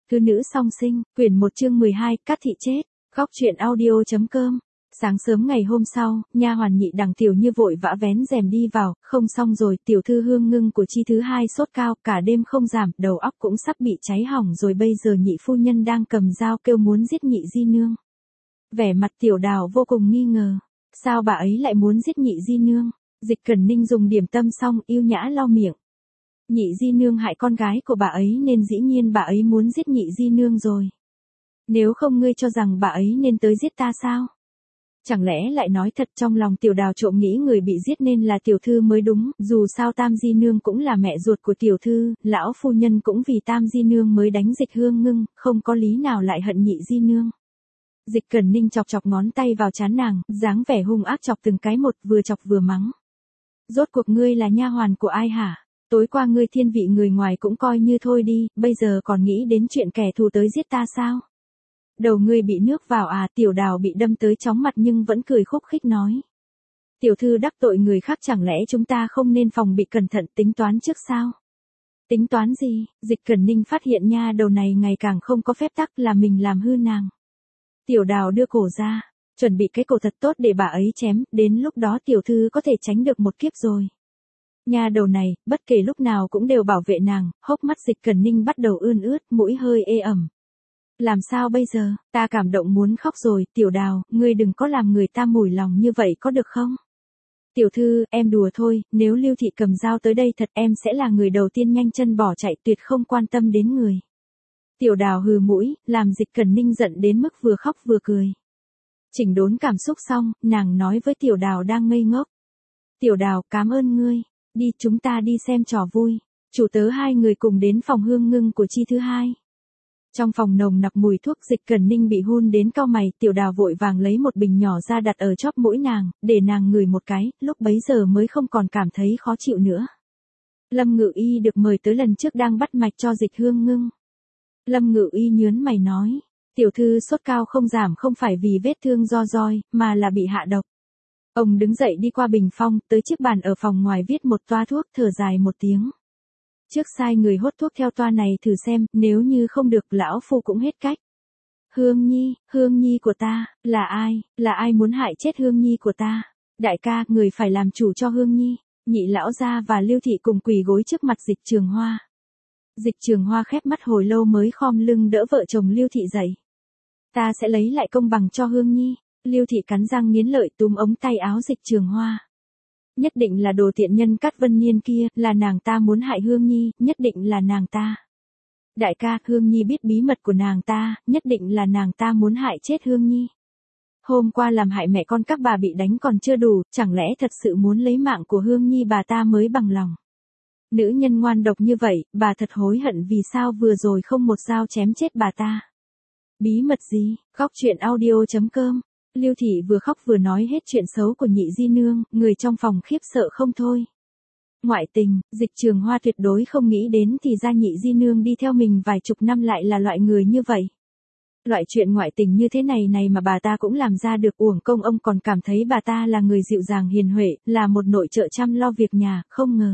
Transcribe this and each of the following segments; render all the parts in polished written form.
Thư nữ song sinh, quyển 1 chương 12, Cát thị chết. Góc truyện audio.com. Sáng sớm ngày hôm sau, nha hoàn nhị đằng Tiểu Như vội vã vén rèm đi vào, không xong rồi, tiểu thư Hương Ngưng của Chi thứ hai sốt cao, cả đêm không giảm, đầu óc cũng sắp bị cháy hỏng rồi, bây giờ nhị phu nhân đang cầm dao kêu muốn giết nhị di nương. Vẻ mặt Tiểu Đào vô cùng nghi ngờ, sao bà ấy lại muốn giết nhị di nương? Dịch Cẩn Ninh dùng điểm tâm xong, yêu nhã lau miệng. Nhị di nương hại con gái của bà ấy nên dĩ nhiên bà ấy muốn giết nhị di nương rồi. Nếu không ngươi cho rằng bà ấy nên tới giết ta sao? Chẳng lẽ lại nói thật? Trong lòng Tiểu Đào trộm nghĩ người bị giết nên là tiểu thư mới đúng, dù sao Tam di nương cũng là mẹ ruột của tiểu thư, lão phu nhân cũng vì Tam di nương mới đánh Dịch Hương Ngưng, không có lý nào lại hận nhị di nương. Dịch Cẩn Ninh chọc chọc ngón tay vào trán nàng, dáng vẻ hung ác chọc từng cái một, vừa chọc vừa mắng. Rốt cuộc ngươi là nha hoàn của ai hả? Tối qua ngươi thiên vị người ngoài cũng coi như thôi đi, bây giờ còn nghĩ đến chuyện kẻ thù tới giết ta sao? Đầu ngươi bị nước vào à? Tiểu Đào bị đâm tới chóng mặt nhưng vẫn cười khúc khích nói. Tiểu thư đắc tội người khác, chẳng lẽ chúng ta không nên phòng bị cẩn thận tính toán trước sao? Tính toán gì? Dịch Cẩn Ninh phát hiện nha đầu này ngày càng không có phép tắc, là mình làm hư nàng. Tiểu Đào đưa cổ ra, chuẩn bị cái cổ thật tốt để bà ấy chém, đến lúc đó tiểu thư có thể tránh được một kiếp rồi. Nha đầu này, bất kể lúc nào cũng đều bảo vệ nàng, hốc mắt Dịch Cẩn Ninh bắt đầu ươn ướt, mũi hơi ê ẩm. Làm sao bây giờ? Ta cảm động muốn khóc rồi. Tiểu Đào, ngươi đừng có làm người ta mủi lòng như vậy có được không? Tiểu thư, em đùa thôi, nếu Lưu Thị cầm dao tới đây thật em sẽ là người đầu tiên nhanh chân bỏ chạy, tuyệt không quan tâm đến người. Tiểu Đào hừ mũi, làm Dịch Cẩn Ninh giận đến mức vừa khóc vừa cười. Chỉnh đốn cảm xúc xong, nàng nói với Tiểu Đào đang ngây ngốc. Tiểu Đào, cảm ơn ngươi. Đi, chúng ta đi xem trò vui. Chủ tớ hai người cùng đến phòng Hương Ngưng của Chi thứ hai. Trong phòng nồng nặc mùi thuốc, Dịch Cẩn Ninh bị hun đến cau mày, Tiểu Đào vội vàng lấy một bình nhỏ ra đặt ở chóp mũi nàng, để nàng ngửi một cái, lúc bấy giờ mới không còn cảm thấy khó chịu nữa. Lâm Ngự Y được mời tới lần trước đang bắt mạch cho Dịch Hương Ngưng. Lâm Ngự Y nhớn mày nói, tiểu thư sốt cao không giảm không phải vì vết thương do roi, mà là bị hạ độc. Ông đứng dậy đi qua bình phong, tới chiếc bàn ở phòng ngoài viết một toa thuốc, thở dài một tiếng. Trước sai người hốt thuốc theo toa này thử xem, nếu như không được lão phu cũng hết cách. Hương Nhi của ta, là ai muốn hại chết Hương Nhi của ta? Đại ca, người phải làm chủ cho Hương Nhi. Nhị lão gia và Lưu Thị cùng quỳ gối trước mặt Dịch Trường Hoa. Dịch Trường Hoa khép mắt hồi lâu mới khom lưng đỡ vợ chồng Lưu Thị dậy. Ta sẽ lấy lại công bằng cho Hương Nhi. Lưu Thị cắn răng nghiến lợi túm ống tay áo Dịch Trường Hoa. Nhất định là đồ tiện nhân Cát Vân Niên kia, là nàng ta muốn hại Hương Nhi, nhất định là nàng ta. Đại ca, Hương Nhi biết bí mật của nàng ta, nhất định là nàng ta muốn hại chết Hương Nhi. Hôm qua làm hại mẹ con các bà bị đánh còn chưa đủ, chẳng lẽ thật sự muốn lấy mạng của Hương Nhi bà ta mới bằng lòng. Nữ nhân ngoan độc như vậy, bà thật hối hận vì sao vừa rồi không một dao chém chết bà ta. Bí mật gì? Góc truyện audio.com. Lưu Thị vừa khóc vừa nói hết chuyện xấu của nhị di nương, người trong phòng khiếp sợ không thôi. Ngoại tình, Dịch Trường Hoa tuyệt đối không nghĩ đến thì ra nhị di nương đi theo mình vài chục năm lại là loại người như vậy. Loại chuyện ngoại tình như thế này mà bà ta cũng làm ra được, uổng công ông còn cảm thấy bà ta là người dịu dàng hiền huệ, là một nội trợ chăm lo việc nhà, không ngờ.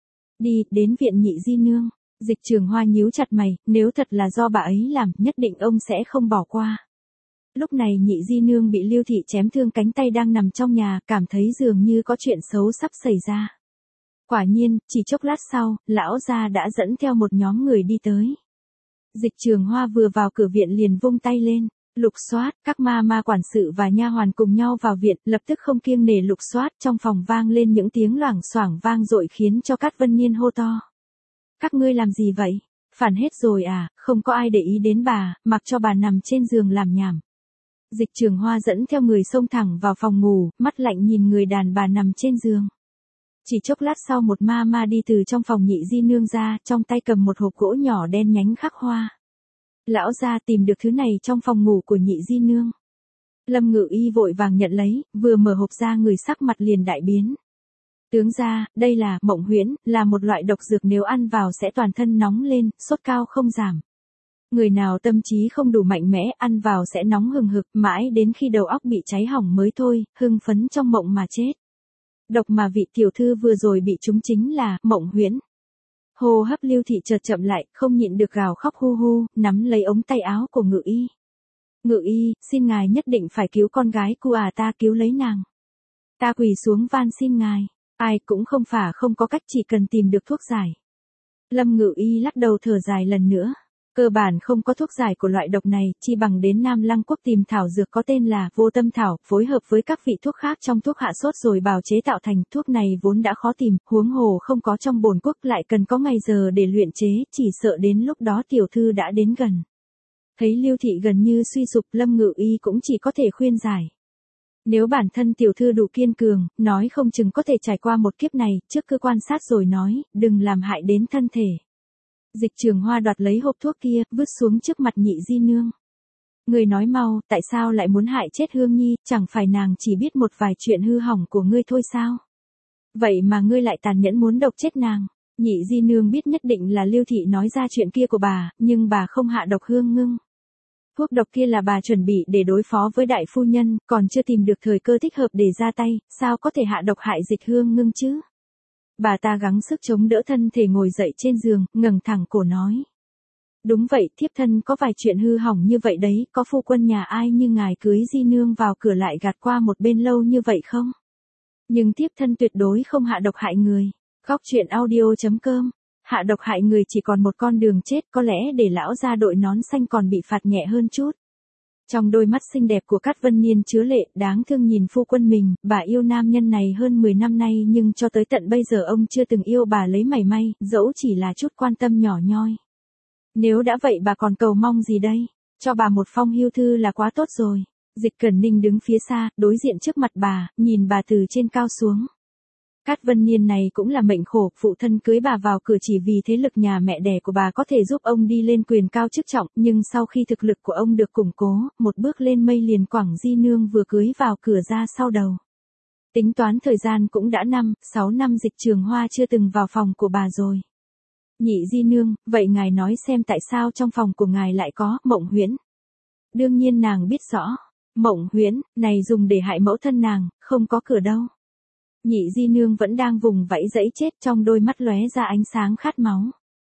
Đi, đến viện nhị di nương. Dịch Trường Hoa nhíu chặt mày, nếu thật là do bà ấy làm, nhất định ông sẽ không bỏ qua. Lúc này nhị di nương bị Lưu Thị chém thương cánh tay đang nằm trong nhà, cảm thấy dường như có chuyện xấu sắp xảy ra. Quả nhiên, chỉ chốc lát sau, lão gia đã dẫn theo một nhóm người đi tới. Dịch Trường Hoa vừa vào cửa viện liền vung tay lên, lục soát, các ma quản sự và nha hoàn cùng nhau vào viện, lập tức không kiêng nể lục soát, trong phòng vang lên những tiếng loảng xoảng vang dội khiến cho Cát Vân Niên hô to. Các ngươi làm gì vậy? Phản hết rồi à? Không có ai để ý đến bà, mặc cho bà nằm trên giường làm nhảm. Dịch Trường Hoa dẫn theo người xông thẳng vào phòng ngủ, mắt lạnh nhìn người đàn bà nằm trên giường. Chỉ chốc lát sau một ma đi từ trong phòng nhị di nương ra, trong tay cầm một hộp gỗ nhỏ đen nhánh khắc hoa. Lão gia tìm được thứ này trong phòng ngủ của nhị di nương. Lâm Ngự Y vội vàng nhận lấy, vừa mở hộp ra người sắc mặt liền đại biến. Tướng gia, đây là mộng huyễn, là một loại độc dược nếu ăn vào sẽ toàn thân nóng lên, sốt cao không giảm. Người nào tâm trí không đủ mạnh mẽ ăn vào sẽ nóng hừng hực mãi đến khi đầu óc bị cháy hỏng mới thôi, hưng phấn trong mộng mà chết. Độc mà vị tiểu thư vừa rồi bị trúng chính là mộng huyễn. Hô hấp Lưu Thị chợt chậm lại, không nhịn được gào khóc hu hu, nắm lấy ống tay áo của Ngự Y. Ngự Y, xin ngài nhất định phải cứu con gái của ta, cứu lấy nàng. Ta quỳ xuống van xin ngài, ai cũng không có cách, chỉ cần tìm được thuốc giải. Lâm Ngự Y lắc đầu thở dài lần nữa. Cơ bản không có thuốc giải của loại độc này, chi bằng đến Nam Lăng Quốc tìm thảo dược có tên là Vô Tâm Thảo, phối hợp với các vị thuốc khác trong thuốc hạ sốt rồi bào chế tạo thành. Thuốc này vốn đã khó tìm, huống hồ không có trong bổn quốc, lại cần có ngày giờ để luyện chế, chỉ sợ đến lúc đó tiểu thư đã đến gần. Thấy Lưu Thị gần như suy sụp, Lâm Ngự Y cũng chỉ có thể khuyên giải. Nếu bản thân tiểu thư đủ kiên cường, nói không chừng có thể trải qua một kiếp này, trước cứ quan sát rồi nói, đừng làm hại đến thân thể. Dịch Trường Hoa đoạt lấy hộp thuốc kia, vứt xuống trước mặt Nhị Di Nương. Ngươi nói mau, tại sao lại muốn hại chết Hương Nhi, chẳng phải nàng chỉ biết một vài chuyện hư hỏng của ngươi thôi sao? Vậy mà ngươi lại tàn nhẫn muốn độc chết nàng. Nhị Di Nương biết nhất định là Lưu Thị nói ra chuyện kia của bà, nhưng bà không hạ độc Hương Ngưng. Thuốc độc kia là bà chuẩn bị để đối phó với đại phu nhân, còn chưa tìm được thời cơ thích hợp để ra tay, sao có thể hạ độc hại Dịch Hương Ngưng chứ? Bà ta gắng sức chống đỡ thân thể ngồi dậy trên giường, ngẩng thẳng cổ nói. Đúng vậy, thiếp thân có vài chuyện hư hỏng như vậy đấy, có phu quân nhà ai như ngài cưới Di Nương vào cửa lại gạt qua một bên lâu như vậy không? Nhưng thiếp thân tuyệt đối không hạ độc hại người. Khóc chuyện audio.com. Hạ độc hại người chỉ còn một con đường chết, có lẽ để lão gia đội nón xanh còn bị phạt nhẹ hơn chút. Trong đôi mắt xinh đẹp của Cát Vân Niên chứa lệ, đáng thương nhìn phu quân mình, bà yêu nam nhân này hơn 10 năm nay nhưng cho tới tận bây giờ ông chưa từng yêu bà lấy mảy may, dẫu chỉ là chút quan tâm nhỏ nhoi. Nếu đã vậy bà còn cầu mong gì đây? Cho bà một phong hưu thư là quá tốt rồi. Dịch Cẩn Ninh đứng phía xa, đối diện trước mặt bà, nhìn bà từ trên cao xuống. Cát Vân Niên này cũng là mệnh khổ, phụ thân cưới bà vào cửa chỉ vì thế lực nhà mẹ đẻ của bà có thể giúp ông đi lên quyền cao chức trọng, nhưng sau khi thực lực của ông được củng cố, một bước lên mây liền quẳng Di Nương vừa cưới vào cửa ra sau đầu. Tính toán thời gian cũng đã 6 năm Dịch Trường Hoa chưa từng vào phòng của bà rồi. Nhị Di Nương, vậy ngài nói xem tại sao trong phòng của ngài lại có Mộng Huyễn? Đương nhiên nàng biết rõ, Mộng Huyễn này dùng để hại mẫu thân nàng, không có cửa đâu. Nhị Di Nương vẫn đang vùng vẫy dẫy chết, trong đôi mắt lóe ra ánh sáng khát máu.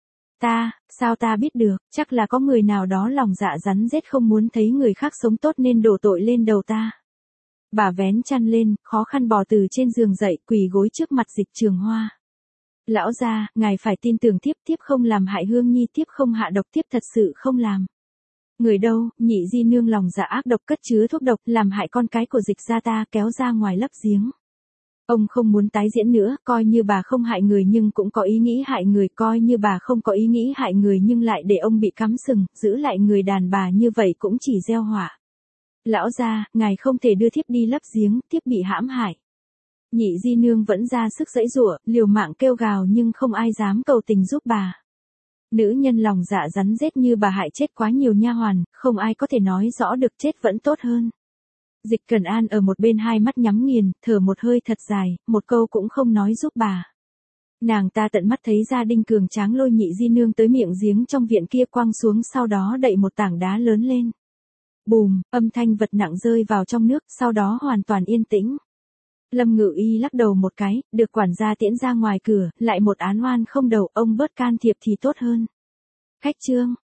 Sao ta biết được, chắc là có người nào đó lòng dạ rắn rết không muốn thấy người khác sống tốt nên đổ tội lên đầu ta. Bà vén chăn lên, khó khăn bò từ trên giường dậy, quỳ gối trước mặt Dịch Trường Hoa. Lão gia, ngài phải tin tưởng thiếp không làm hại Hương Nhi, thiếp không hạ độc, thiếp thật sự không làm. Người đâu? Nhị Di Nương lòng dạ ác độc, cất chứa thuốc độc, làm hại con cái của Dịch gia ta, kéo ra ngoài lấp giếng. Ông không muốn tái diễn nữa, coi như bà không hại người nhưng cũng có ý nghĩ hại người, coi như bà không có ý nghĩ hại người nhưng lại để ông bị cắm sừng, giữ lại người đàn bà như vậy cũng chỉ gieo họa. Lão gia, ngài không thể đưa thiếp đi lấp giếng, thiếp bị hãm hại. Nhị Di Nương vẫn ra sức giãy giụa, liều mạng kêu gào nhưng không ai dám cầu tình giúp bà. Nữ nhân lòng dạ rắn rết như bà hại chết quá nhiều nha hoàn, không ai có thể nói rõ được, chết vẫn tốt hơn. Dịch Cẩn An ở một bên hai mắt nhắm nghiền, thở một hơi thật dài, một câu cũng không nói giúp bà. Nàng ta tận mắt thấy Gia Đinh cường tráng lôi Nhị Di Nương tới miệng giếng trong viện kia quăng xuống, sau đó đậy một tảng đá lớn lên. Bùm, âm thanh vật nặng rơi vào trong nước, sau đó hoàn toàn yên tĩnh. Lâm Ngự Y lắc đầu một cái, được quản gia tiễn ra ngoài cửa, lại một án oan không đầu, ông bớt can thiệp thì tốt hơn. Khách trương,